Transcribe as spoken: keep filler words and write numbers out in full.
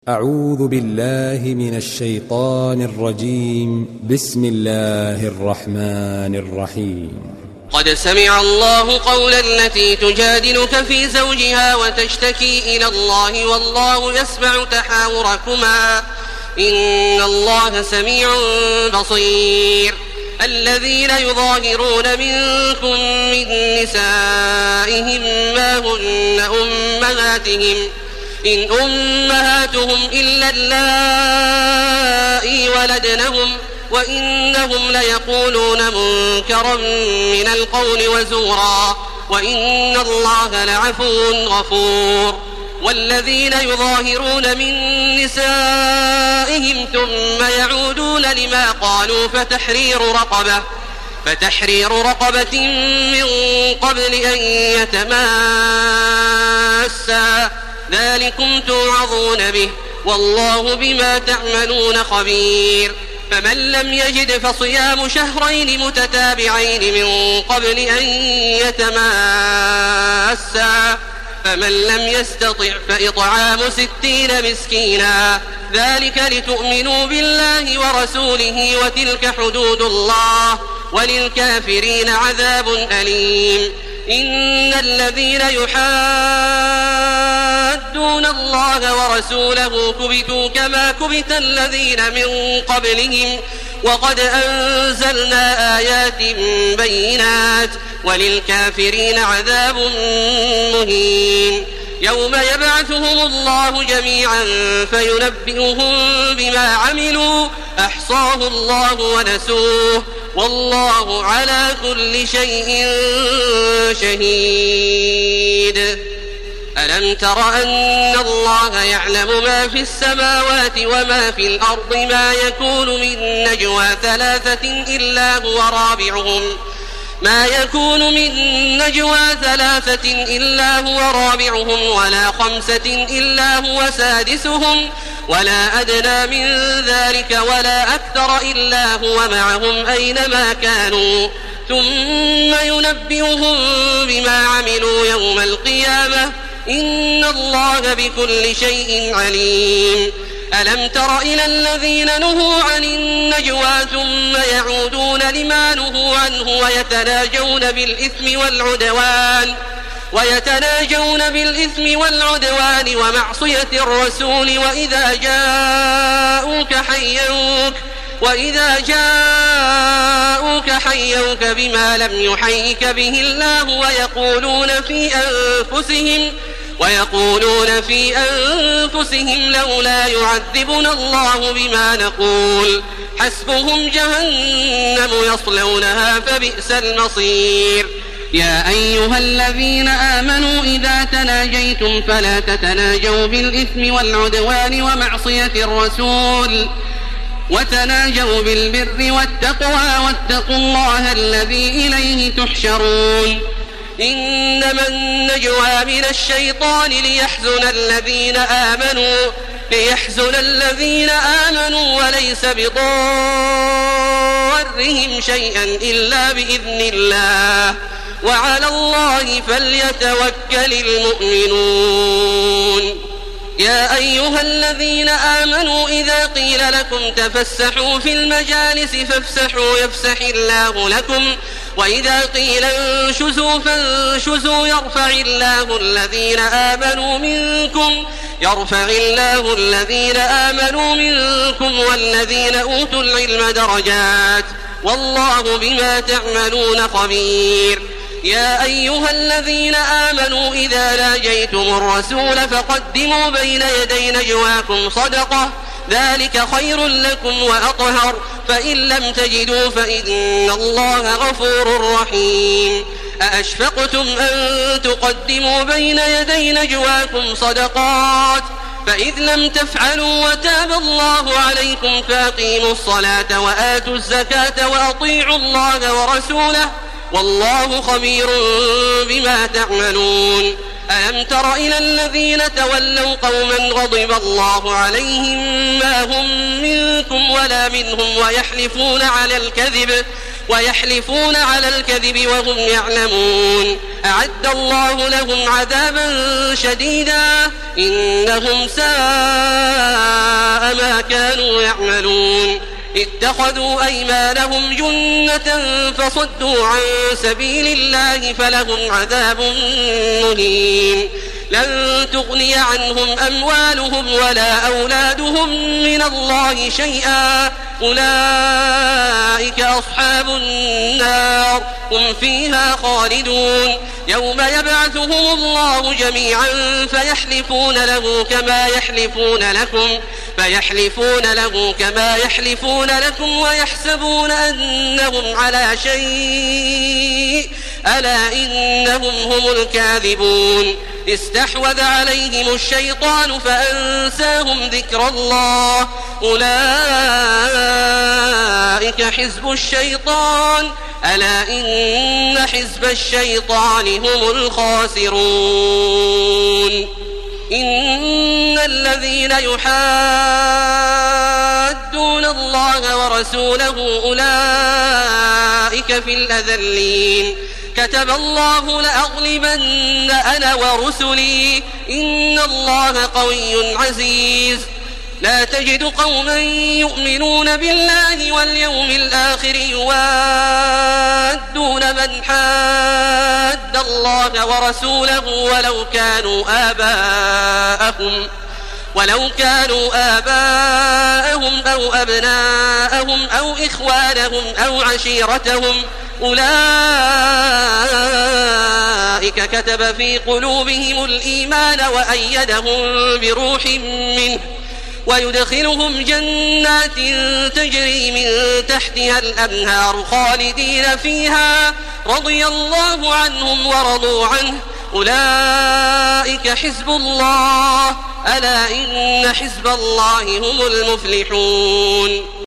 أعوذ بالله من الشيطان الرجيم. بسم الله الرحمن الرحيم. قد سمع الله قول التي تجادلك في زوجها وتشتكي إلى الله والله يسمع تحاوركما إن الله سميع بصير. الذين يظاهرون منكم من نسائهم ما هن أمهاتهم إن أمهاتهم إلا اللائي ولدنهم وإنهم ليقولون منكرا من القول وزورا وإن الله لعفو غفور. والذين يظاهرون من نسائهم ثم يعودون لما قالوا فتحرير رقبة فتحرير رقبة من قبل أن يتماسا ذلكم توعظون به والله بما تعملون خبير. فمن لم يجد فصيام شهرين متتابعين من قبل أن يتماسا فمن لم يستطع فإطعام ستين مسكينا ذلك لتؤمنوا بالله ورسوله وتلك حدود الله وللكافرين عذاب أليم. إن الذين يحادون الله ورسوله كبتوا كما كبت الذين من قبلهم وقد أنزلنا آيات بينات وللكافرين عذاب مهين. يوم يبعثهم الله جميعا فينبئهم بما عملوا أحصاه الله ونسوه والله على كل شيء شهيد. ألم تر أن الله يعلم ما في السماوات وما في الأرض ما يكون من نجوى ثلاثة إلا هو رابعهم ما يكون من نجوى ثلاثة إلا هو رابعهم ولا خمسة إلا هو سادسهم ولا أدنى من ذلك ولا أكثر إلا هو معهم أينما كانوا ثم ينبئهم بما عملوا يوم القيامة إن الله بكل شيء عليم. ألم تر إلى الذين نهوا عن النجوى ثم يعودون لما نهوا عنه ويتناجون بالإثم والعدوان ويتناجون بالإثم والعدوان ومعصية الرسول وإذا جاءوك حيوك وإذا جاءوك حيوك بما لم يحيك به الله ويقولون في أنفسهم ويقولون في أنفسهم لولا يعذبنا الله بما نقول حسبهم جهنم يصلونها فبئس المصير. يا أيها الذين آمنوا إذا تناجيتم فلا تتناجوا بالإثم والعدوان ومعصية الرسول وتناجوا بالبر والتقوى واتقوا الله الذي إليه تحشرون. إنما النجوى من الشيطان ليحزن الذين آمنوا ليحزن الذين آمنوا وليس بضارهم شيئا إلا بإذن الله وعلى الله فليتوكل المؤمنون. يا أيها الذين آمنوا إذا قيل لكم تفسحوا في المجالس فافسحوا يفسح الله لكم وإذا قيل انشزوا فانشزوا يرفع الله الذين آمنوا منكم يرفع الله الذين آمنوا منكم والذين أوتوا العلم درجات والله بما تعملون خبير. يا أيها الذين آمنوا إذا ناجيتم الرسول فقدموا بين يدي نجواكم صدقة ذلك خير لكم وأطهر فإن لم تجدوا فإن الله غفور رحيم. أأشفقتم أن تقدموا بين يدي نجواكم صدقات فإذ لم تفعلوا وتاب الله عليكم فأقيموا الصلاة وآتوا الزكاة وأطيعوا الله ورسوله والله خبير بما تعملون. ألم تر إلى الذين تولوا قوما غضب الله عليهم ما هم منكم ولا منهم ويحلفون على الكذب ويحلفون على الكذب وهم يعلمون أعد الله لهم عذابا شديدا إنهم ساء ما كانوا يعملون اتخذوا أيمانهم جنة فصدوا عن سبيل الله فلهم عذاب مهين لن تغني عنهم أموالهم ولا أولادهم من الله شيئا أولئك أصحاب النار هم فيها خالدون يوم يبعثهم الله جميعا فيحلفون له كما يحلفون لكم فيحلفون له كما يحلفون لكم ويحسبون أنهم على شيء ألا إنهم هم الكاذبون استحوذ عليهم الشيطان فأنساهم ذكر الله أولئك حزب الشيطان ألا إن حزب الشيطان هم الخاسرون إن الذين يحادون الله ورسوله أولئك في الأذلين كتب الله لأغلبن أنا ورسلي إن الله قوي عزيز لا تجد قوما يؤمنون بالله واليوم الآخر يوادون من حاد الله ورسوله ولو كانوا آباءهم ولو كانوا آباءهم أو أبناءهم أو إخوانهم أو عشيرتهم أولئك كتب في قلوبهم الإيمان وأيدهم بروح منه ويدخلهم جنات تجري من تحتها الأنهار خالدين فيها رضي الله عنهم ورضوا عنه أولئك حزب الله ألا إن حزب الله هم المفلحون.